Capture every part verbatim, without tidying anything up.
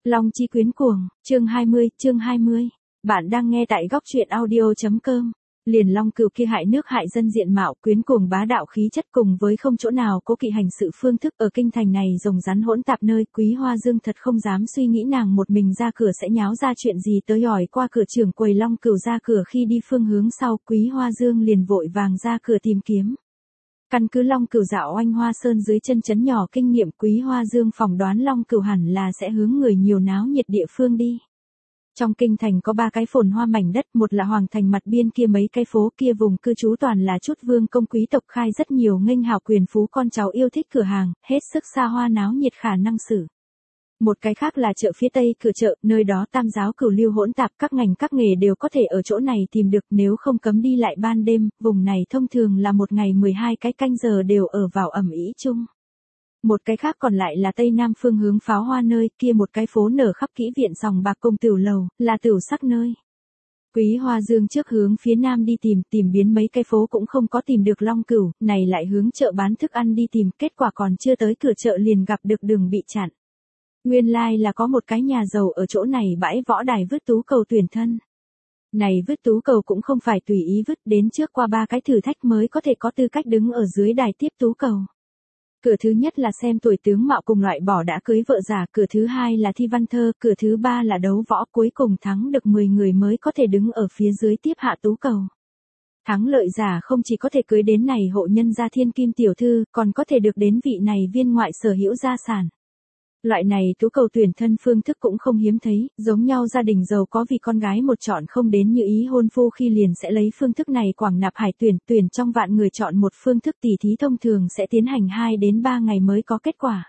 Long Chi Quyến Cuồng, chương hai mươi, chương hai mươi. Bạn đang nghe tại góc truyện audio chấm com. Liền Long Cửu kia hại nước hại dân diện mạo, quyến cuồng bá đạo khí chất cùng với không chỗ nào cố kỵ hành sự phương thức ở kinh thành này rồng rắn hỗn tạp nơi, Quý Hoa Dương thật không dám suy nghĩ nàng một mình ra cửa sẽ nháo ra chuyện gì tới hỏi qua cửa trưởng quầy Long Cửu ra cửa khi đi phương hướng sau, Quý Hoa Dương liền vội vàng ra cửa tìm kiếm. Căn cứ Long Cửu dạo oanh Hoa Sơn dưới chân chấn nhỏ kinh nghiệm, Quý Hoa Dương phỏng đoán Long Cửu hẳn là sẽ hướng người nhiều náo nhiệt địa phương đi. Trong kinh thành có ba cái phồn hoa mảnh đất, một là Hoàng Thành mặt biên kia mấy cái phố kia vùng cư trú toàn là chút vương công quý tộc khai rất nhiều nghênh hào quyền phú con cháu yêu thích cửa hàng, hết sức xa hoa náo nhiệt khả năng xử. Một cái khác là chợ phía tây cửa chợ, nơi đó tam giáo cửu lưu hỗn tạp, các ngành các nghề đều có thể ở chỗ này tìm được nếu không cấm đi lại ban đêm, vùng này thông thường là một ngày mười hai cái canh giờ đều ở vào ẩm ý chung. Một cái khác còn lại là tây nam phương hướng pháo hoa nơi, kia một cái phố nở khắp kỹ viện sòng bạc công tửu lầu, là tửu sắc nơi. Quý Hoa Dương trước hướng phía nam đi tìm, tìm biến mấy cái phố cũng không có tìm được Long Cửu, này lại hướng chợ bán thức ăn đi tìm, kết quả còn chưa tới cửa chợ liền gặp được đường bị chặn. Nguyên lai like là có một cái nhà giàu ở chỗ này bãi võ đài vứt tú cầu tuyển thân. Này vứt tú cầu cũng không phải tùy ý vứt, đến trước qua ba cái thử thách mới có thể có tư cách đứng ở dưới đài tiếp tú cầu. Cửa thứ nhất là xem tuổi tướng mạo cùng loại bỏ đã cưới vợ già, cửa thứ hai là thi văn thơ, cửa thứ ba là đấu võ, cuối cùng thắng được mười người mới có thể đứng ở phía dưới tiếp hạ tú cầu. Thắng lợi giả không chỉ có thể cưới đến này hộ nhân gia thiên kim tiểu thư, còn có thể được đến vị này viên ngoại sở hữu gia sản. Loại này tú cầu tuyển thân phương thức cũng không hiếm thấy, giống nhau gia đình giàu có vì con gái một chọn không đến như ý hôn phu khi liền sẽ lấy phương thức này quảng nạp hải tuyển, tuyển trong vạn người chọn một phương thức tỉ thí thông thường sẽ tiến hành hai đến ba ngày mới có kết quả.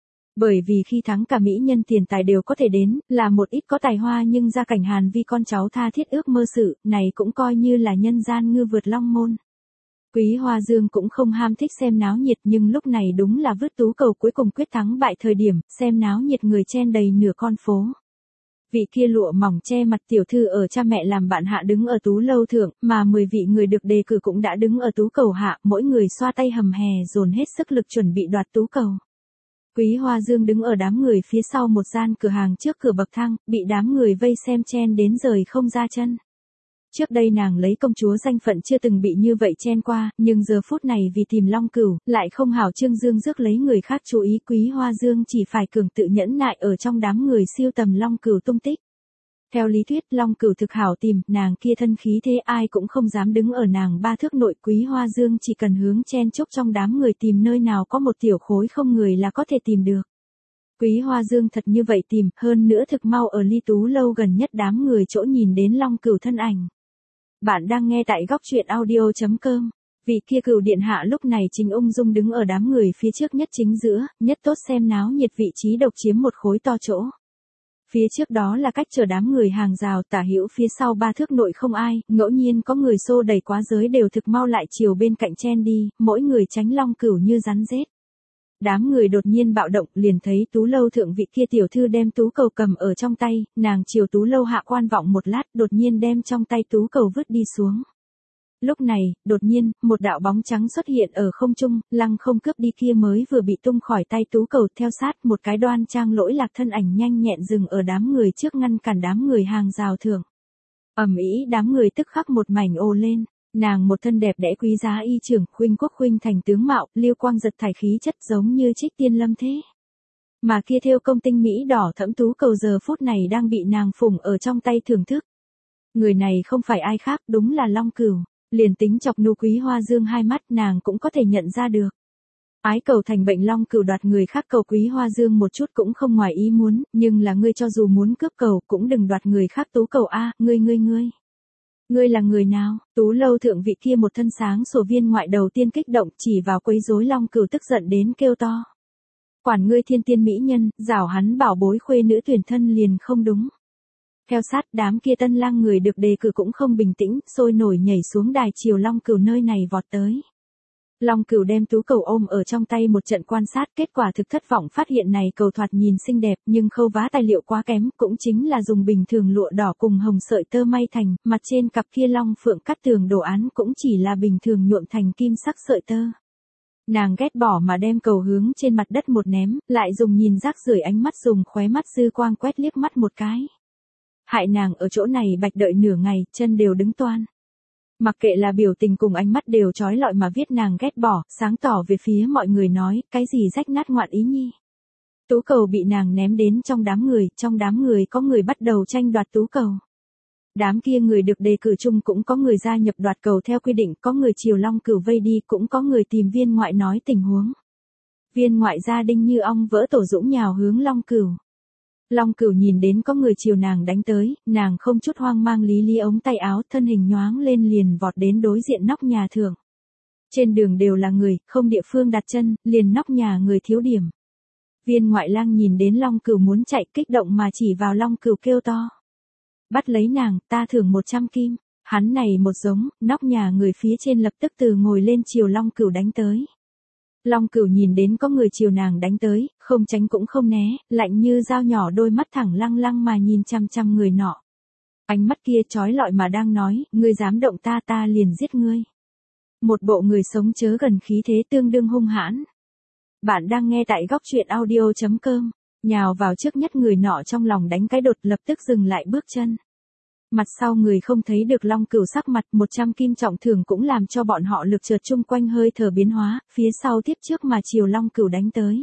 Bởi vì khi thắng cả mỹ nhân tiền tài đều có thể đến, là một ít có tài hoa nhưng gia cảnh hàn vì con cháu tha thiết ước mơ sự, này cũng coi như là nhân gian ngư vượt long môn. Quý Hoa Dương cũng không ham thích xem náo nhiệt nhưng lúc này đúng là vứt tú cầu cuối cùng quyết thắng bại thời điểm, xem náo nhiệt người chen đầy nửa con phố. Vị kia lụa mỏng che mặt tiểu thư ở cha mẹ làm bạn hạ đứng ở tú lâu thượng, mà mười vị người được đề cử cũng đã đứng ở tú cầu hạ, mỗi người xoa tay hầm hè dồn hết sức lực chuẩn bị đoạt tú cầu. Quý Hoa Dương đứng ở đám người phía sau một gian cửa hàng trước cửa bậc thang, bị đám người vây xem chen đến rời không ra chân. Trước đây nàng lấy công chúa danh phận chưa từng bị như vậy chen qua, nhưng giờ phút này vì tìm Long Cửu, lại không hảo trương dương rước lấy người khác chú ý, Quý Hoa Dương chỉ phải cường tự nhẫn nại ở trong đám người siêu tầm Long Cửu tung tích. Theo lý thuyết Long Cửu thực hảo tìm, nàng kia thân khí thế ai cũng không dám đứng ở nàng ba thước nội, Quý Hoa Dương chỉ cần hướng chen chúc trong đám người tìm nơi nào có một tiểu khối không người là có thể tìm được. Quý Hoa Dương thật như vậy tìm, hơn nữa thực mau ở ly tú lâu gần nhất đám người chỗ nhìn đến Long Cửu thân ảnh. Bạn đang nghe tại góc truyện audio chấm com. Vị kia Cửu điện hạ lúc này chính ung dung đứng ở đám người phía trước nhất chính giữa, nhất tốt xem náo nhiệt vị trí độc chiếm một khối to chỗ. Phía trước đó là cách chờ đám người hàng rào, tả hữu phía sau ba thước nội không ai, ngẫu nhiên có người xô đẩy quá giới đều thực mau lại chiều bên cạnh chen đi, mỗi người tránh Long Cửu như rắn rết. Đám người đột nhiên bạo động, liền thấy tú lâu thượng vị kia tiểu thư đem tú cầu cầm ở trong tay, nàng chiều tú lâu hạ quan vọng một lát, đột nhiên đem trong tay tú cầu vứt đi xuống. Lúc này, đột nhiên, một đạo bóng trắng xuất hiện ở không trung, lăng không cướp đi kia mới vừa bị tung khỏi tay tú cầu, theo sát một cái đoan trang lỗi lạc thân ảnh nhanh nhẹn dừng ở đám người trước ngăn cản đám người hàng rào thượng. Ầm ĩ, đám người tức khắc một mảnh ồ lên. Nàng một thân đẹp đẽ quý giá y trưởng, khuynh quốc khuynh thành tướng mạo, liêu quang giật thải khí chất giống như trích tiên lâm thế. Mà kia thêu công tinh mỹ đỏ thẫm tú cầu giờ phút này đang bị nàng phủng ở trong tay thưởng thức. Người này không phải ai khác, đúng là Long Cửu. Liền tính chọc nụ Quý Hoa Dương hai mắt nàng cũng có thể nhận ra được. Ái cầu thành bệnh Long Cửu đoạt người khác cầu Quý Hoa Dương một chút cũng không ngoài ý muốn, nhưng là ngươi cho dù muốn cướp cầu cũng đừng đoạt người khác tú cầu a, ngươi ngươi ngươi. Ngươi là người nào? Tú lâu thượng vị kia một thân sáng sủa viên ngoại đầu tiên kích động chỉ vào quấy rối Long Cửu tức giận đến kêu to. Quản ngươi thiên tiên mỹ nhân, rảo hắn bảo bối khuê nữ tuyển thân liền không đúng. Theo sát đám kia tân lang người được đề cử cũng không bình tĩnh, sôi nổi nhảy xuống đài chiều Long Cửu nơi này vọt tới. Long Cửu đem tú cầu ôm ở trong tay một trận quan sát, kết quả thực thất vọng phát hiện này cầu thoạt nhìn xinh đẹp nhưng khâu vá tài liệu quá kém, cũng chính là dùng bình thường lụa đỏ cùng hồng sợi tơ may thành, mặt trên cặp kia long phượng cắt tường đồ án cũng chỉ là bình thường nhuộm thành kim sắc sợi tơ. Nàng ghét bỏ mà đem cầu hướng trên mặt đất một ném, lại dùng nhìn rác rưởi ánh mắt dùng khóe mắt dư quang quét liếc mắt một cái. Hại nàng ở chỗ này bạch đợi nửa ngày, chân đều đứng toan. Mặc kệ là biểu tình cùng ánh mắt đều trói lọi mà viết nàng ghét bỏ, sáng tỏ về phía mọi người nói, cái gì rách nát ngoạn ý nhi. Tú cầu bị nàng ném đến trong đám người, trong đám người có người bắt đầu tranh đoạt tú cầu. Đám kia người được đề cử chung cũng có người gia nhập đoạt cầu theo quy định, có người chiều Long Cửu vây đi, cũng có người tìm viên ngoại nói tình huống. Viên ngoại gia đinh như ong vỡ tổ dũng nhào hướng Long Cửu. Long Cửu nhìn đến có người chiều nàng đánh tới, nàng không chút hoang mang lý lý ống tay áo, thân hình nhoáng lên liền vọt đến đối diện nóc nhà thượng. Trên đường đều là người, không địa phương đặt chân, liền nóc nhà người thiếu điểm. Viên ngoại lang nhìn đến Long Cửu muốn chạy, kích động mà chỉ vào Long Cửu kêu to. Bắt lấy nàng, ta thưởng một trăm kim. Hắn này một giống, nóc nhà người phía trên lập tức từ ngồi lên chiều Long Cửu đánh tới. Long Cửu nhìn đến có người chiều nàng đánh tới, không tránh cũng không né, lạnh như dao nhỏ, đôi mắt thẳng lăng lăng mà nhìn chăm chăm người nọ. Ánh mắt kia trói lọi mà đang nói, ngươi dám động ta ta liền giết ngươi. Một bộ người sống chớ gần khí thế tương đương hung hãn. Bạn đang nghe tại góc truyện audio chấm com, nhào vào trước nhất người nọ trong lòng đánh cái đột, lập tức dừng lại bước chân. Mặt sau người không thấy được Long Cửu sắc mặt, một trăm kim trọng thưởng cũng làm cho bọn họ lực chợt chung quanh hơi thở biến hóa, phía sau tiếp trước mà chiều Long Cửu đánh tới.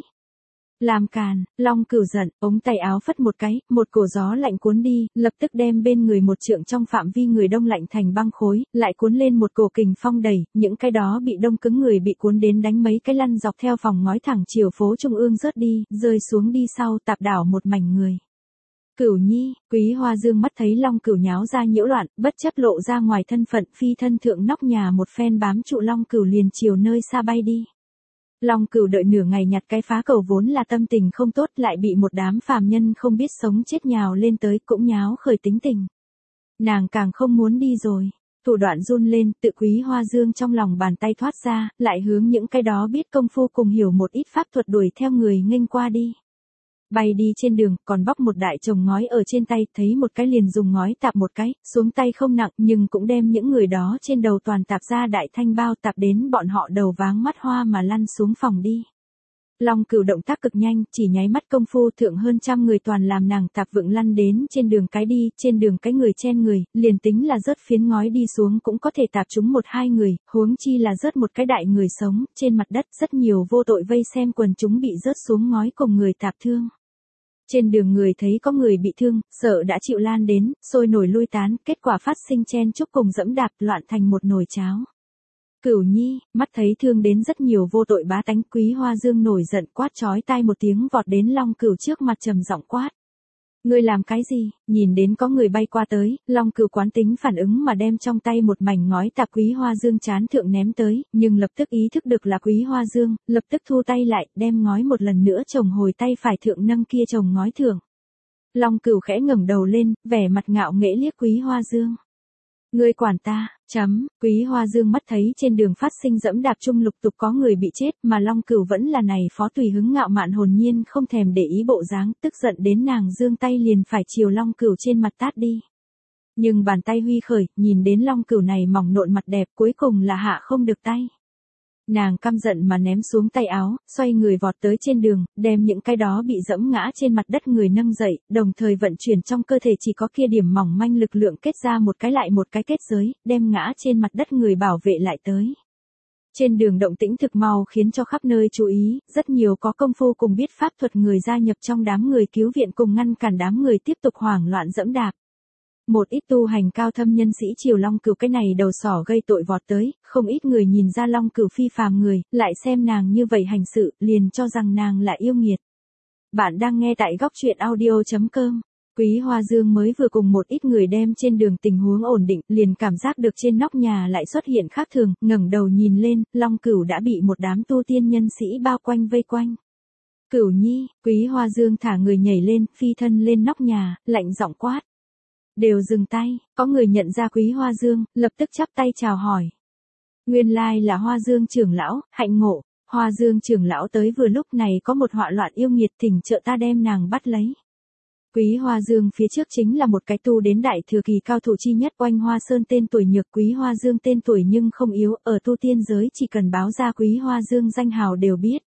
Làm càn, Long Cửu giận, ống tay áo phất một cái, một cổ gió lạnh cuốn đi, lập tức đem bên người một trượng trong phạm vi người đông lạnh thành băng khối, lại cuốn lên một cổ kình phong đẩy, những cái đó bị đông cứng người bị cuốn đến đánh mấy cái lăn dọc theo phòng ngói thẳng chiều phố trung ương rớt đi, rơi xuống đi sau tạp đảo một mảnh người. Cửu Nhi, Quý Hoa Dương mắt thấy Long Cửu nháo ra nhiễu loạn, bất chấp lộ ra ngoài thân phận, phi thân thượng nóc nhà một phen bám trụ Long Cửu liền chiều nơi xa bay đi. Long Cửu đợi nửa ngày nhặt cái phá cầu vốn là tâm tình không tốt, lại bị một đám phàm nhân không biết sống chết nhào lên tới, cũng nháo khởi tính tình. Nàng càng không muốn đi rồi, thủ đoạn run lên, tự Quý Hoa Dương trong lòng bàn tay thoát ra, lại hướng những cái đó biết công phu cùng hiểu một ít pháp thuật đuổi theo người nghênh qua đi. Bay đi trên đường, còn bóc một đại chồng ngói ở trên tay, thấy một cái liền dùng ngói tạp một cái, xuống tay không nặng, nhưng cũng đem những người đó trên đầu toàn tạp ra đại thanh bao, tạp đến bọn họ đầu váng mắt hoa mà lăn xuống phòng đi. Long Cửu động tác cực nhanh, chỉ nháy mắt công phu thượng hơn trăm người toàn làm nàng tạp vựng lăn đến trên đường cái đi, trên đường cái người chen người, liền tính là rớt phiến ngói đi xuống cũng có thể tạp chúng một hai người, huống chi là rớt một cái đại người sống, trên mặt đất rất nhiều vô tội vây xem quần chúng bị rớt xuống ngói cùng người tạp thương. Trên đường người thấy có người bị thương, sợ đã chịu lan đến, sôi nổi lui tán, kết quả phát sinh chen chúc cùng dẫm đạp loạn thành một nồi cháo. Cửu Nhi, mắt thấy thương đến rất nhiều vô tội bá tánh, Quý Hoa Dương nổi giận quát chói tai một tiếng vọt đến Long Cửu trước mặt trầm giọng quát. Ngươi làm cái gì? Nhìn đến có người bay qua tới, Long Cửu quán tính phản ứng mà đem trong tay một mảnh ngói tạp Quý Hoa Dương chán thượng ném tới, nhưng lập tức ý thức được là Quý Hoa Dương, lập tức thu tay lại, đem ngói một lần nữa chồng hồi tay phải thượng nâng kia chồng ngói thượng. Long Cửu khẽ ngẩng đầu lên, vẻ mặt ngạo nghễ liếc Quý Hoa Dương. Ngươi quản ta, chấm, Quý Hoa Dương mắt thấy trên đường phát sinh dẫm đạp chung lục tục có người bị chết, mà Long Cửu vẫn là này phó tùy hứng ngạo mạn hồn nhiên không thèm để ý bộ dáng, tức giận đến nàng giương tay liền phải chiều Long Cửu trên mặt tát đi. Nhưng bàn tay huy khởi, nhìn đến Long Cửu này mỏng nộn mặt đẹp, cuối cùng là hạ không được tay. Nàng căm giận mà ném xuống tay áo, xoay người vọt tới trên đường, đem những cái đó bị dẫm ngã trên mặt đất người nâng dậy, đồng thời vận chuyển trong cơ thể chỉ có kia điểm mỏng manh lực lượng kết ra một cái lại một cái kết giới, đem ngã trên mặt đất người bảo vệ lại tới. Trên đường động tĩnh thực mau khiến cho khắp nơi chú ý, rất nhiều có công phu cùng biết pháp thuật người gia nhập trong đám người cứu viện cùng ngăn cản đám người tiếp tục hoảng loạn dẫm đạp. Một ít tu hành cao thâm nhân sĩ chiều Long Cửu cái này đầu sỏ gây tội vọt tới, không ít người nhìn ra Long Cửu phi phàm người, lại xem nàng như vậy hành sự, liền cho rằng nàng là yêu nghiệt. Bạn đang nghe tại góc truyện audio chấm com. Quý Hoa Dương mới vừa cùng một ít người đem trên đường tình huống ổn định, liền cảm giác được trên nóc nhà lại xuất hiện khác thường, ngẩng đầu nhìn lên, Long Cửu đã bị một đám tu tiên nhân sĩ bao quanh vây quanh. Cửu Nhi, Quý Hoa Dương thả người nhảy lên, phi thân lên nóc nhà, lạnh giọng quát. Đều dừng tay, có người nhận ra Quý Hoa Dương, lập tức chắp tay chào hỏi. Nguyên lai là Hoa Dương trưởng lão, hạnh ngộ, Hoa Dương trưởng lão tới vừa lúc này có một họa loạn yêu nghiệt, thỉnh trợ ta đem nàng bắt lấy. Quý Hoa Dương phía trước chính là một cái tu đến đại thừa kỳ cao thủ chi nhất. Oanh Hoa Sơn tên tuổi nhược, Quý Hoa Dương tên tuổi nhưng không yếu, ở tu tiên giới chỉ cần báo ra Quý Hoa Dương danh hào đều biết.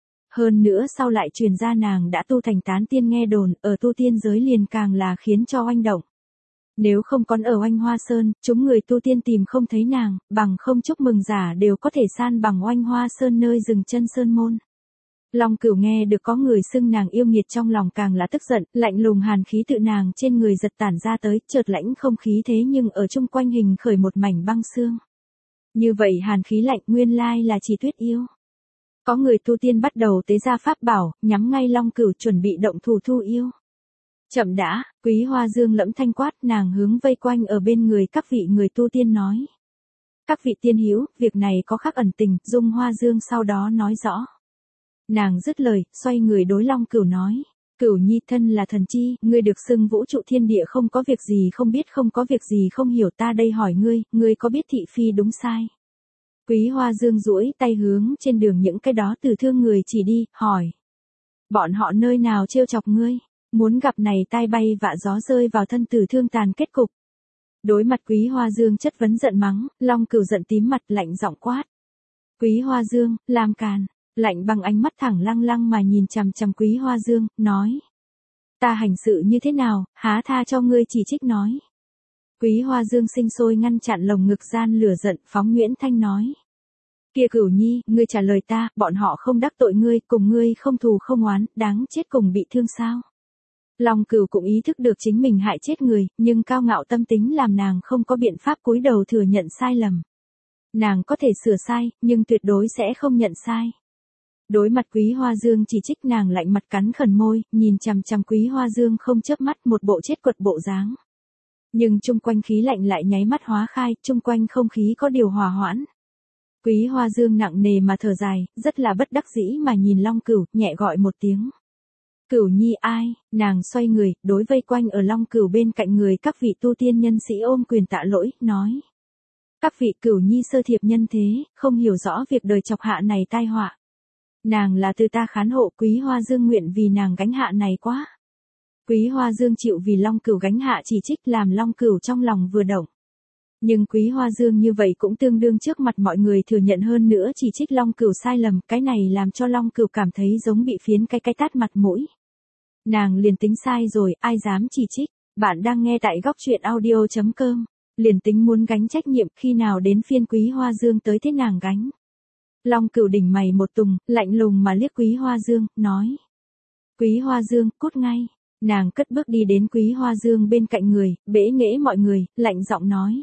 Hơn nữa sau lại truyền ra nàng đã tu thành tán tiên, nghe đồn ở tu tiên giới liền càng là khiến cho oanh động. Nếu không còn ở Oanh Hoa Sơn, chúng người tu tiên tìm không thấy nàng, bằng không chúc mừng giả đều có thể san bằng Oanh Hoa Sơn nơi dừng chân sơn môn. Long Cửu nghe được có người xưng nàng yêu nghiệt, trong lòng càng là tức giận, lạnh lùng hàn khí tự nàng trên người giật tản ra tới, chợt lãnh không khí thế nhưng ở chung quanh hình khởi một mảnh băng xương. Như vậy hàn khí lạnh nguyên lai là chỉ Tuyết yêu. Có người tu tiên bắt đầu tế ra pháp bảo, nhắm ngay Long Cửu chuẩn bị động thủ thu yêu. Chậm đã, Quý Hoa Dương lẫm thanh quát, nàng hướng vây quanh ở bên người các vị người tu tiên nói. Các vị tiên hữu, việc này có khắc ẩn tình, Dung Hoa Dương sau đó nói rõ. Nàng dứt lời, xoay người đối Long Cửu nói. Cửu nhi thân là thần chi, ngươi được xưng vũ trụ thiên địa không có việc gì không biết, không có việc gì không hiểu, ta đây hỏi ngươi, ngươi có biết thị phi đúng sai? Quý Hoa Dương duỗi tay hướng trên đường những cái đó từ thương người chỉ đi, hỏi. Bọn họ nơi nào trêu chọc ngươi? Muốn gặp này tai bay vạ gió rơi vào thân tử thương tàn kết cục. Đối mặt Quý Hoa Dương chất vấn giận mắng, Long Cửu giận tím mặt, lạnh giọng quát. Quý Hoa Dương, làm càn, lạnh bằng ánh mắt thẳng lăng lăng mà nhìn chằm chằm Quý Hoa Dương, nói. Ta hành sự như thế nào, há tha cho ngươi chỉ trích nói. Quý Hoa Dương sinh sôi ngăn chặn lồng ngực gian lửa giận, phóng Nguyễn Thanh nói. Kia Cửu nhi, ngươi trả lời ta, bọn họ không đắc tội ngươi, cùng ngươi không thù không oán, đáng chết cùng bị thương sao? Long Cửu cũng ý thức được chính mình hại chết người, nhưng cao ngạo tâm tính làm nàng không có biện pháp cúi đầu thừa nhận sai lầm. Nàng có thể sửa sai, nhưng tuyệt đối sẽ không nhận sai. Đối mặt Quý Hoa Dương chỉ trích, nàng lạnh mặt cắn khẩn môi, nhìn chằm chằm Quý Hoa Dương không chớp mắt, một bộ chết quật bộ dáng. Nhưng chung quanh khí lạnh lại nháy mắt hóa khai, chung quanh không khí có điều hòa hoãn. Quý Hoa Dương nặng nề mà thở dài, rất là bất đắc dĩ mà nhìn Long Cửu, nhẹ gọi một tiếng. Cửu nhi ai? Nàng xoay người, đối vây quanh ở Long Cửu bên cạnh người các vị tu tiên nhân sĩ ôm quyền tạ lỗi, nói. Các vị, Cửu nhi sơ thiệp nhân thế, không hiểu rõ việc đời chọc hạ này tai họa. Nàng là từ ta khán hộ, Quý Hoa Dương nguyện vì nàng gánh hạ này quá. Quý Hoa Dương chịu vì Long Cửu gánh hạ chỉ trích, làm Long Cửu trong lòng vừa động. Nhưng Quý Hoa Dương như vậy cũng tương đương trước mặt mọi người thừa nhận, hơn nữa chỉ trích Long Cửu sai lầm, cái này làm cho Long Cửu cảm thấy giống bị phiến cái cái tát mặt mũi. Nàng liền tính sai rồi, ai dám chỉ trích. Bạn đang nghe tại góc truyện audio chấm com. Liền tính muốn gánh trách nhiệm, khi nào đến phiên Quý Hoa Dương tới thế nàng gánh. Long Cửu đỉnh mày một tùng, lạnh lùng mà liếc Quý Hoa Dương, nói. Quý Hoa Dương, cút ngay. Nàng cất bước đi đến Quý Hoa Dương bên cạnh người, bẽ nghễ mọi người, lạnh giọng nói.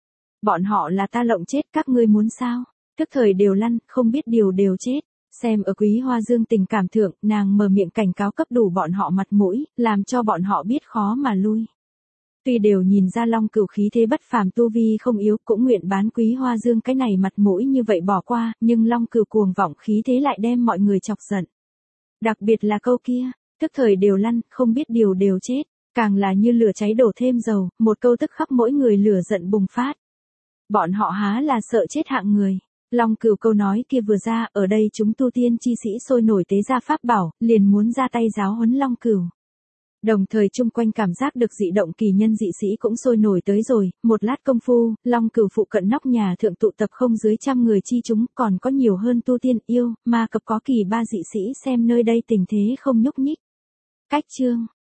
Bọn họ là ta lộng chết, các ngươi muốn sao? Tức thời đều lăn, không biết điều đều chết. Xem ở Quý Hoa Dương tình cảm thượng, nàng mở miệng cảnh cáo cấp đủ bọn họ mặt mũi, làm cho bọn họ biết khó mà lui. Tuy đều nhìn ra Long Cửu khí thế bất phàm, tu vi không yếu, cũng nguyện bán Quý Hoa Dương cái này mặt mũi như vậy bỏ qua, nhưng Long Cửu cuồng vọng khí thế lại đem mọi người chọc giận. Đặc biệt là câu kia, tức thời đều lăn, không biết điều đều chết, càng là như lửa cháy đổ thêm dầu, một câu tức khắc mỗi người lửa giận bùng phát. Bọn họ há là sợ chết hạng người. Long Cửu câu nói kia vừa ra, ở đây chúng tu tiên chi sĩ sôi nổi tế ra pháp bảo, liền muốn ra tay giáo huấn Long Cửu. Đồng thời chung quanh cảm giác được dị động kỳ nhân dị sĩ cũng sôi nổi tới rồi, một lát công phu, Long Cửu phụ cận nóc nhà thượng tụ tập không dưới trăm người chi chúng, còn có nhiều hơn tu tiên yêu, ma cập có kỳ ba dị sĩ xem nơi đây tình thế không nhúc nhích. Cách chương